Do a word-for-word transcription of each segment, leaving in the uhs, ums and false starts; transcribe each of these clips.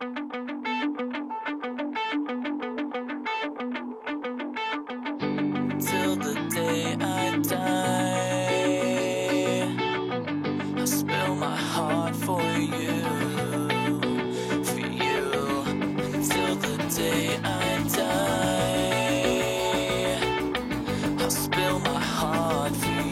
Till the day I die, I'll spill my heart for you, for you. Till the day I die, I'll spill my heart for you.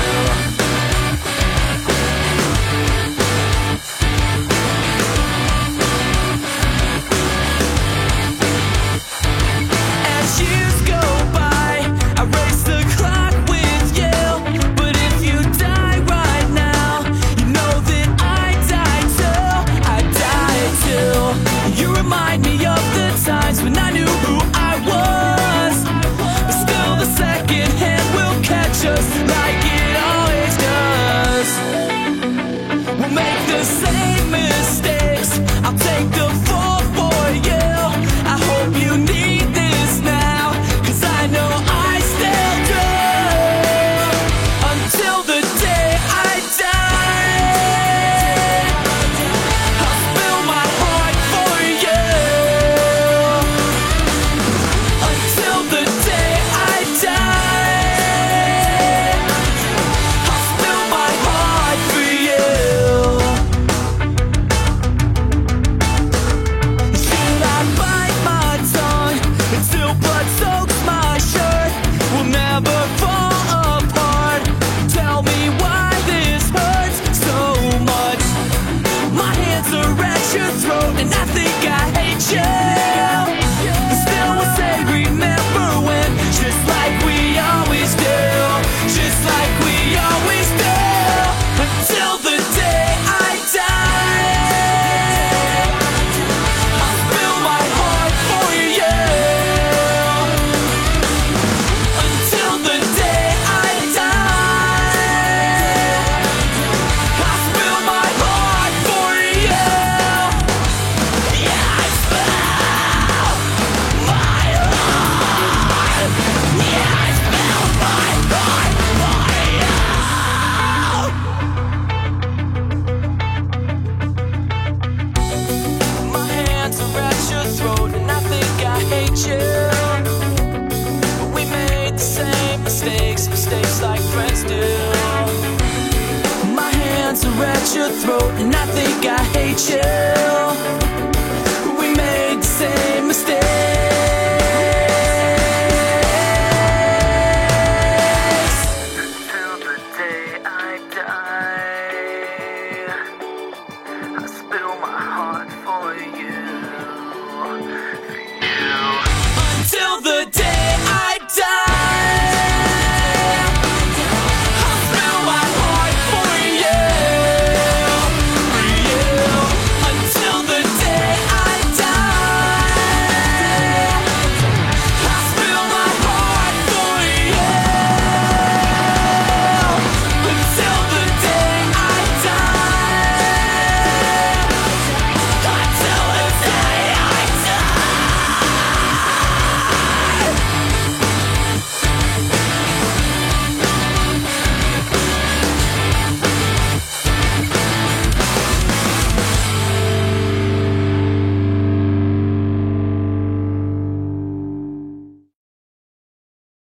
As years go by, I race the clock with you. But if you die right now, you know that I die too. I die too. You remind me of the times when I knew who I was. But still the second hand will catch us like it always does. We'll make the same mistakes. I'll take the fall for you. I hope you need this now, 'cause I know I still do. Until the day I die, I'll spill my heart for you. Until the day I die, I'll spill my heart for you. Should I bite my tongue until blood soaks my shirt? We'll never fall apart. Tell me why this hurts so much. My hands are at your throat and I think I hate you. But still we'll say remember when, just like we always do, just like we always do. Until the day I die, I'll spill my heart for you. Until the day I die, I'll spill my heart for you. Yeah, I spill my heart. Yeah, I spill my heart for you. My hands are at your throat and I think I hate you. But we made the same mistakes, mistakes like friends do. My hands are at your throat and I think I hate you.